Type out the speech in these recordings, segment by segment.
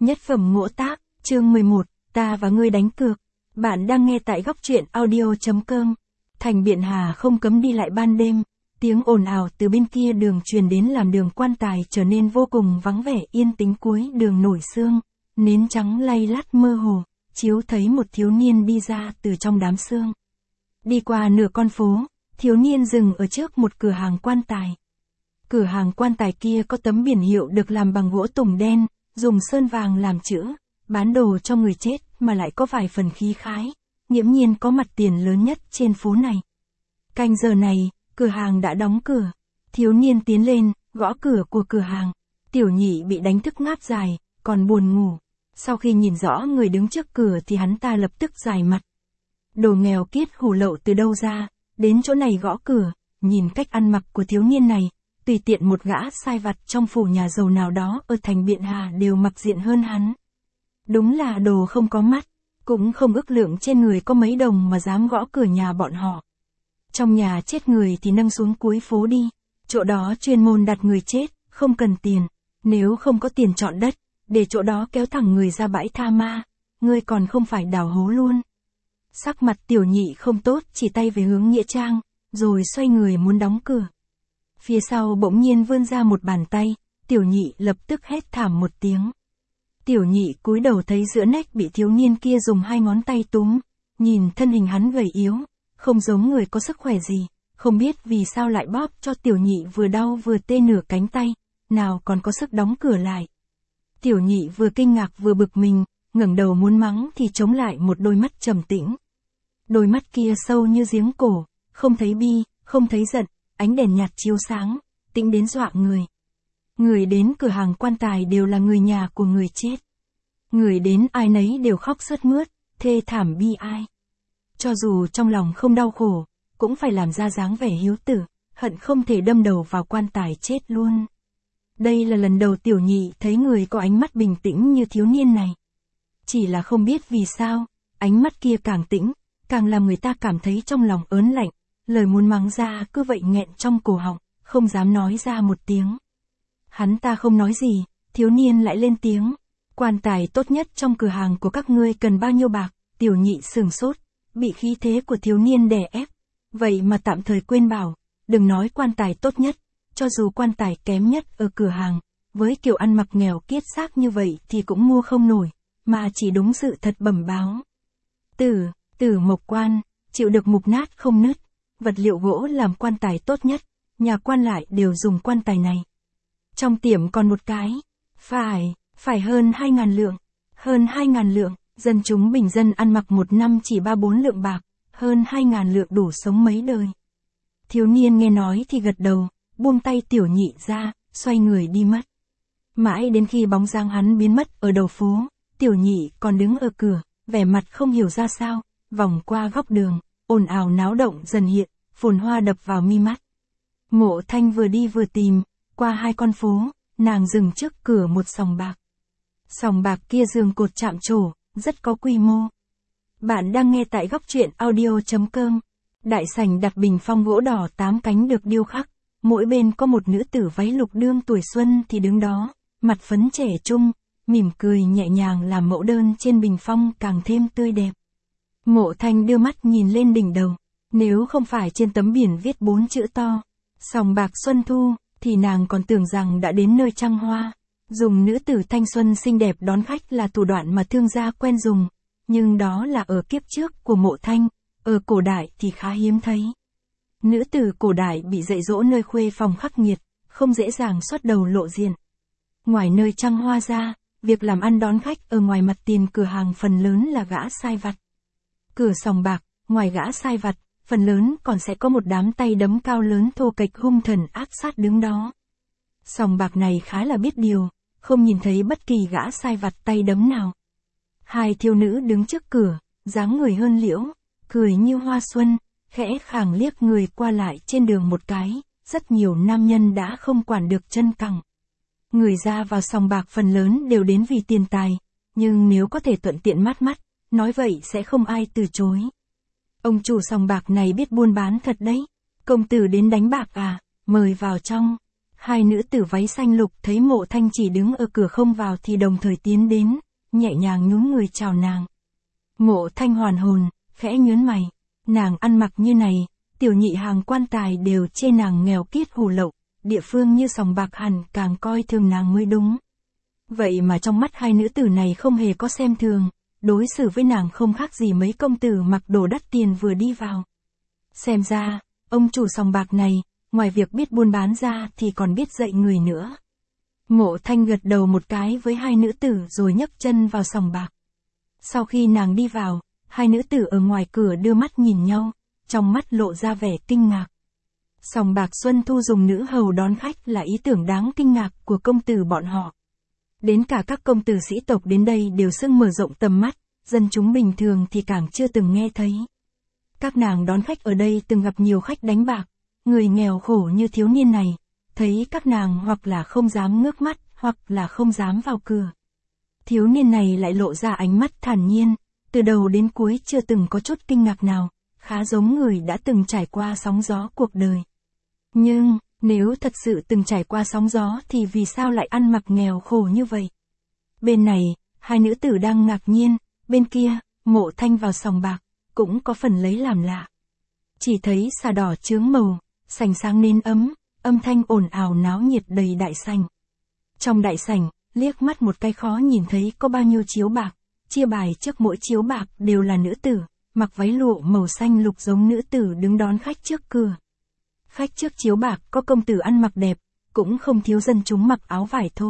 Nhất phẩm ngỗ tác, chương 11, ta và ngươi đánh cược. Bạn đang nghe tại góc truyện audio.com. Thành Biện Hà không cấm đi lại ban đêm, tiếng ồn ào từ bên kia đường truyền đến làm đường Quan Tài trở nên vô cùng vắng vẻ yên tĩnh. Cuối đường nổi sương, nến trắng lay lắt mơ hồ, chiếu thấy một thiếu niên đi ra từ trong đám sương. Đi qua nửa con phố, thiếu niên dừng ở trước một cửa hàng quan tài. Cửa hàng quan tài kia có tấm biển hiệu được làm bằng gỗ tùng đen, dùng sơn vàng làm chữ, bán đồ cho người chết mà lại có vài phần khí khái, nghiễm nhiên có mặt tiền lớn nhất trên phố này. Canh giờ này, cửa hàng đã đóng cửa. Thiếu niên tiến lên, gõ cửa của cửa hàng. Tiểu Nhị bị đánh thức ngáp dài, còn buồn ngủ. Sau khi nhìn rõ người đứng trước cửa thì hắn ta lập tức dài mặt. Đồ nghèo kiết hủ lậu từ đâu ra, đến chỗ này gõ cửa, nhìn cách ăn mặc của thiếu niên này, tùy tiện một gã sai vặt trong phủ nhà giàu nào đó ở thành Biện Hà đều mặc diện hơn hắn. Đúng là đồ không có mắt, cũng không ước lượng trên người có mấy đồng mà dám gõ cửa nhà bọn họ. Trong nhà chết người thì nâng xuống cuối phố đi, chỗ đó chuyên môn đặt người chết, không cần tiền, nếu không có tiền chọn đất, để chỗ đó kéo thẳng người ra bãi tha ma, ngươi còn không phải đào hố luôn. Sắc mặt Tiểu Nhị không tốt, chỉ tay về hướng nghĩa trang, rồi xoay người muốn đóng cửa. Phía sau bỗng nhiên vươn ra một bàn tay, Tiểu Nhị lập tức hét thảm một tiếng. Tiểu Nhị cúi đầu thấy giữa nách bị thiếu niên kia dùng hai ngón tay túm, nhìn thân hình hắn gầy yếu, không giống người có sức khỏe gì, không biết vì sao lại bóp cho Tiểu Nhị vừa đau vừa tê nửa cánh tay, nào còn có sức đóng cửa lại. Tiểu Nhị vừa kinh ngạc vừa bực mình, ngẩng đầu muốn mắng thì chống lại một đôi mắt trầm tĩnh. Đôi mắt kia sâu như giếng cổ, không thấy bi, không thấy giận, ánh đèn nhạt chiếu sáng, tĩnh đến dọa người. Người đến cửa hàng quan tài đều là người nhà của người chết. Người đến ai nấy đều khóc sướt mướt, thê thảm bi ai. Cho dù trong lòng không đau khổ, cũng phải làm ra dáng vẻ hiếu tử, hận không thể đâm đầu vào quan tài chết luôn. Đây là lần đầu Tiểu Nhị thấy người có ánh mắt bình tĩnh như thiếu niên này. Chỉ là không biết vì sao, ánh mắt kia càng tĩnh, càng làm người ta cảm thấy trong lòng ớn lạnh, lời muốn mắng ra cứ vậy nghẹn trong cổ họng, không dám nói ra một tiếng. Hắn ta không nói gì, thiếu niên lại lên tiếng. Quan tài tốt nhất trong cửa hàng của các ngươi cần bao nhiêu bạc? Tiểu Nhị sửng sốt, bị khí thế của thiếu niên đè ép. Vậy mà tạm thời quên bảo, đừng nói quan tài tốt nhất, cho dù quan tài kém nhất ở cửa hàng, với kiểu ăn mặc nghèo kiết xác như vậy thì cũng mua không nổi, mà chỉ đúng sự thật bẩm báo. Tử mộc quan, chịu được mục nát không nứt, vật liệu gỗ làm quan tài tốt nhất, nhà quan lại đều dùng quan tài này. Trong tiệm còn một cái, phải hơn 2.000 lượng, hơn 2.000 lượng, dân chúng bình dân ăn mặc một năm chỉ 3-4 lượng bạc, hơn 2.000 lượng đủ sống mấy đời. Thiếu niên nghe nói thì gật đầu, buông tay Tiểu Nhị ra, xoay người đi mất. Mãi đến khi bóng dáng hắn biến mất ở đầu phố, Tiểu Nhị còn đứng ở cửa, vẻ mặt không hiểu ra sao, vòng qua góc đường, ồn ào náo động dần hiện, phồn hoa đập vào mi mắt. Ngộ Thanh vừa đi vừa tìm, qua hai con phố, nàng dừng trước cửa một sòng bạc. Sòng bạc kia giường cột chạm trổ, rất có quy mô. Bạn đang nghe tại góc truyện audio.com. Đại sảnh đặt bình phong gỗ đỏ 8 cánh được điêu khắc, mỗi bên có một nữ tử váy lục đương tuổi xuân thì đứng đó, mặt phấn trẻ trung, mỉm cười nhẹ nhàng làm mẫu đơn trên bình phong càng thêm tươi đẹp. Ngộ Thanh đưa mắt nhìn lên đỉnh đầu, nếu không phải trên tấm biển viết 4 chữ to, sòng bạc Xuân Thu, thì nàng còn tưởng rằng đã đến nơi trăng hoa. Dùng nữ tử thanh xuân xinh đẹp đón khách là thủ đoạn mà thương gia quen dùng, nhưng đó là ở kiếp trước của Mộ Thanh, ở cổ đại thì khá hiếm thấy. Nữ tử cổ đại bị dạy dỗ nơi khuê phòng khắc nghiệt, không dễ dàng xuất đầu lộ diện. Ngoài nơi trăng hoa ra, việc làm ăn đón khách ở ngoài mặt tiền cửa hàng phần lớn là gã sai vặt. Cửa sòng bạc, ngoài gã sai vặt, phần lớn còn sẽ có một đám tay đấm cao lớn thô kệch hung thần áp sát đứng đó. Sòng bạc này khá là biết điều, không nhìn thấy bất kỳ gã sai vặt tay đấm nào. Hai thiếu nữ đứng trước cửa, dáng người hơn liễu, cười như hoa xuân, khẽ khàng liếc người qua lại trên đường một cái, rất nhiều nam nhân đã không quản được chân cẳng. Người ra vào sòng bạc phần lớn đều đến vì tiền tài, nhưng nếu có thể thuận tiện mát mắt, nói vậy sẽ không ai từ chối. Ông chủ sòng bạc này biết buôn bán thật đấy. Công tử đến đánh bạc à, mời vào trong. Hai nữ tử váy xanh lục thấy Mộ Thanh chỉ đứng ở cửa không vào thì đồng thời tiến đến, nhẹ nhàng nhún người chào nàng. Mộ Thanh hoàn hồn, khẽ nhớn mày. Nàng ăn mặc như này, tiểu nhị hàng quan tài đều chê nàng nghèo kiết hủ lậu, địa phương như Sòng Bạc hẳn càng coi thường nàng mới đúng. Vậy mà trong mắt hai nữ tử này không hề có xem thường, đối xử với nàng không khác gì mấy công tử mặc đồ đắt tiền vừa đi vào. Xem ra, ông chủ Sòng Bạc này, ngoài việc biết buôn bán ra thì còn biết dạy người nữa. Mộ Thanh gật đầu một cái với hai nữ tử rồi nhấc chân vào Sòng Bạc. Sau khi nàng đi vào, hai nữ tử ở ngoài cửa đưa mắt nhìn nhau, trong mắt lộ ra vẻ kinh ngạc. Sòng Bạc Xuân Thu dùng nữ hầu đón khách là ý tưởng đáng kinh ngạc của công tử bọn họ. Đến cả các công tử sĩ tộc đến đây đều sưng mở rộng tầm mắt, dân chúng bình thường thì càng chưa từng nghe thấy. Các nàng đón khách ở đây từng gặp nhiều khách đánh bạc, người nghèo khổ như thiếu niên này, thấy các nàng hoặc là không dám ngước mắt, hoặc là không dám vào cửa. Thiếu niên này lại lộ ra ánh mắt thản nhiên, từ đầu đến cuối chưa từng có chút kinh ngạc nào, khá giống người đã từng trải qua sóng gió cuộc đời. Nhưng, nếu thật sự từng trải qua sóng gió thì vì sao lại ăn mặc nghèo khổ như vậy? Bên này, hai nữ tử đang ngạc nhiên, bên kia, Mộ Thanh vào Sòng Bạc, cũng có phần lấy làm lạ. Chỉ thấy xà đỏ chướng màu, sành sáng nến ấm, âm thanh ồn ào náo nhiệt đầy đại sảnh. Trong đại sảnh, liếc mắt một cái khó nhìn thấy có bao nhiêu chiếu bạc, chia bài trước mỗi chiếu bạc đều là nữ tử, mặc váy lụa màu xanh lục giống nữ tử đứng đón khách trước cửa. Khách trước chiếu bạc có công tử ăn mặc đẹp, cũng không thiếu dân chúng mặc áo vải thô.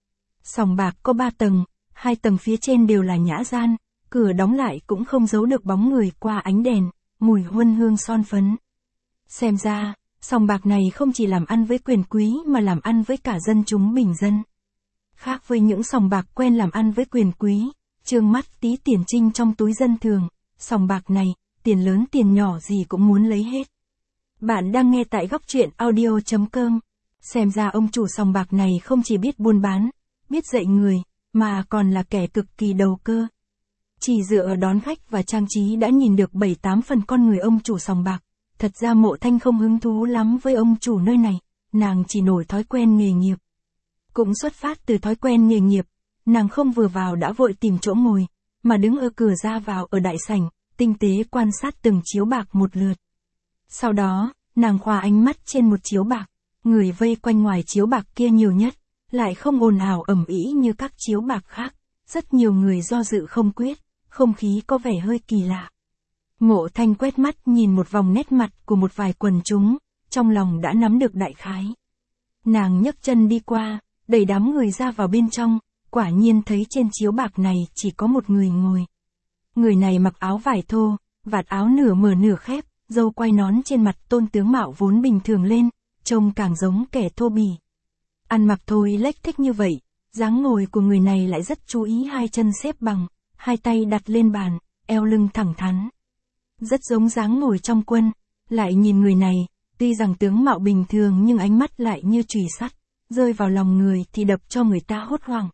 Sòng bạc có 3 tầng, 2 tầng phía trên đều là nhã gian, cửa đóng lại cũng không giấu được bóng người qua ánh đèn, mùi huân hương son phấn. Xem ra, sòng bạc này không chỉ làm ăn với quyền quý mà làm ăn với cả dân chúng bình dân. Khác với những sòng bạc quen làm ăn với quyền quý, trương mắt tí tiền trinh trong túi dân thường, sòng bạc này, tiền lớn tiền nhỏ gì cũng muốn lấy hết. Bạn đang nghe tại góc truyện audio.com. Xem ra ông chủ sòng bạc này không chỉ biết buôn bán, biết dạy người, mà còn là kẻ cực kỳ đầu cơ. Chỉ dựa ở đón khách và trang trí đã nhìn được 7-8 phần con người ông chủ sòng bạc. Thật ra Mộ Thanh không hứng thú lắm với ông chủ nơi này, nàng chỉ nổi thói quen nghề nghiệp. Cũng xuất phát từ thói quen nghề nghiệp, nàng không vừa vào đã vội tìm chỗ ngồi, mà đứng ở cửa ra vào ở đại sảnh, tinh tế quan sát từng chiếu bạc một lượt. Sau đó, nàng khoa ánh mắt trên một chiếu bạc, người vây quanh ngoài chiếu bạc kia nhiều nhất, lại không ồn ào ầm ĩ như các chiếu bạc khác, rất nhiều người do dự không quyết, không khí có vẻ hơi kỳ lạ. Mộ Thanh quét mắt nhìn một vòng nét mặt của một vài quần chúng, trong lòng đã nắm được đại khái. Nàng nhấc chân đi qua, đẩy đám người ra vào bên trong, quả nhiên thấy trên chiếu bạc này chỉ có một người ngồi. Người này mặc áo vải thô, vạt áo nửa mở nửa khép, râu quai nón trên mặt tôn tướng mạo vốn bình thường lên, trông càng giống kẻ thô bỉ. Ăn mặc thôi lếch thích như vậy, dáng ngồi của người này lại rất chú ý hai chân xếp bằng, hai tay đặt lên bàn, eo lưng thẳng thắn. Rất giống dáng ngồi trong quân, lại nhìn người này, tuy rằng tướng mạo bình thường nhưng ánh mắt lại như chùy sắt, rơi vào lòng người thì đập cho người ta hốt hoảng.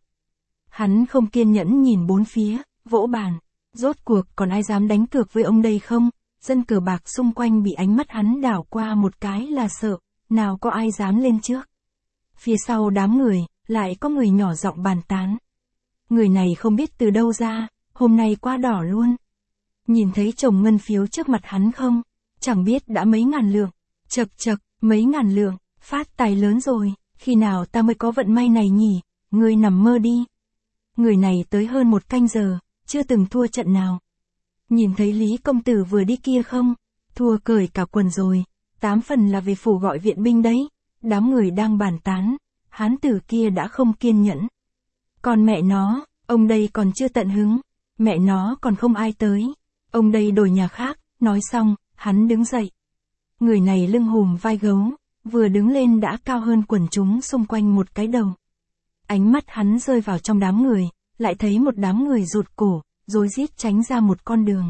Hắn không kiên nhẫn nhìn bốn phía, vỗ bàn, rốt cuộc còn ai dám đánh cược với ông đây không? Dân cờ bạc xung quanh bị ánh mắt hắn đảo qua một cái là sợ, nào có ai dám lên trước. Phía sau đám người, lại có người nhỏ giọng bàn tán. Người này không biết từ đâu ra, hôm nay qua đỏ luôn. Nhìn thấy chồng ngân phiếu trước mặt hắn không? Chẳng biết đã mấy ngàn lượng. Chậc chậc, mấy ngàn lượng, phát tài lớn rồi, khi nào ta mới có vận may này nhỉ? Ngươi nằm mơ đi. Người này tới hơn 1 canh giờ, chưa từng thua trận nào. Nhìn thấy Lý công tử vừa đi kia không? Thua cởi cả quần rồi, 8 phần là về phủ gọi viện binh đấy. Đám người đang bàn tán, hán tử kia đã không kiên nhẫn. Còn mẹ nó, ông đây còn chưa tận hứng, mẹ nó còn không ai tới. Ông đây đổi nhà khác, nói xong, hắn đứng dậy. Người này lưng hùm vai gấu, vừa đứng lên đã cao hơn quần chúng xung quanh một cái đầu. Ánh mắt hắn rơi vào trong đám người, lại thấy một đám người rụt cổ, rối rít tránh ra một con đường.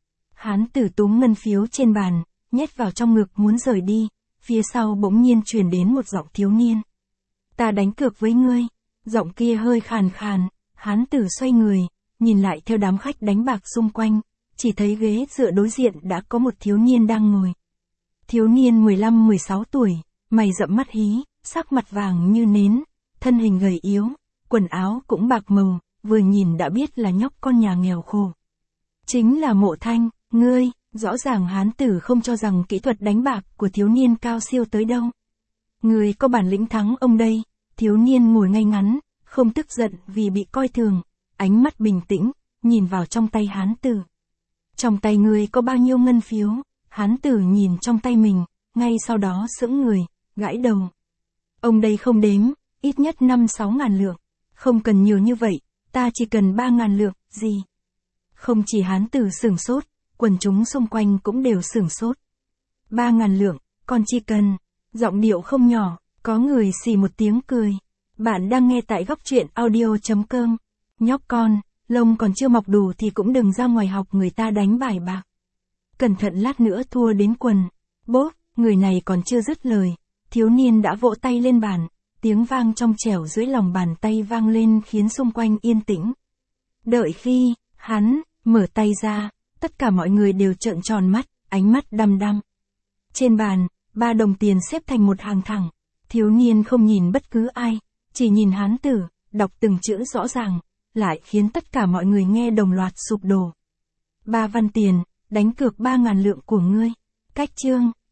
Hán tử túm ngân phiếu trên bàn, nhét vào trong ngực muốn rời đi, phía sau bỗng nhiên truyền đến một giọng thiếu niên. Ta đánh cược với ngươi, giọng kia hơi khàn khàn, hán tử xoay người, nhìn lại theo đám khách đánh bạc xung quanh, chỉ thấy ghế dựa đối diện đã có một thiếu niên đang ngồi. Thiếu niên 15-16 tuổi, mày rậm mắt hí, sắc mặt vàng như nến, thân hình gầy yếu, quần áo cũng bạc màu, vừa nhìn đã biết là nhóc con nhà nghèo khổ. Chính là Mộ Thanh, ngươi, rõ ràng hán tử không cho rằng kỹ thuật đánh bạc của thiếu niên cao siêu tới đâu. Ngươi có bản lĩnh thắng ông đây, thiếu niên ngồi ngay ngắn, không tức giận vì bị coi thường, ánh mắt bình tĩnh, nhìn vào trong tay hán tử. Trong tay ngươi có bao nhiêu ngân phiếu? Hán tử nhìn trong tay mình, ngay sau đó sững người, gãi đầu. Ông đây không đếm, ít nhất 5-6 ngàn lượng. Không cần nhiều như vậy, ta chỉ cần 3 ngàn lượng, gì? Không chỉ hán tử sửng sốt, quần chúng xung quanh cũng đều sửng sốt. 3 ngàn lượng, còn chỉ cần. Giọng điệu không nhỏ, có người xì một tiếng cười. Bạn đang nghe tại góc truyện audio.com. Nhóc con, lông còn chưa mọc đủ thì cũng đừng ra ngoài học người ta đánh bài bạc. Cẩn thận lát nữa thua đến quần. Bốp, người này còn chưa dứt lời. Thiếu niên đã vỗ tay lên bàn, tiếng vang trong trẻo dưới lòng bàn tay vang lên khiến xung quanh yên tĩnh. Đợi khi, hắn, mở tay ra, tất cả mọi người đều trợn tròn mắt, ánh mắt đăm đăm. Trên bàn, 3 đồng tiền xếp thành một hàng thẳng. Thiếu niên không nhìn bất cứ ai, chỉ nhìn hán tử, đọc từng chữ rõ ràng, lại khiến tất cả mọi người nghe đồng loạt sụp đổ. 3 văn tiền, đánh cược 3 ngàn lượng của ngươi. Cách chương.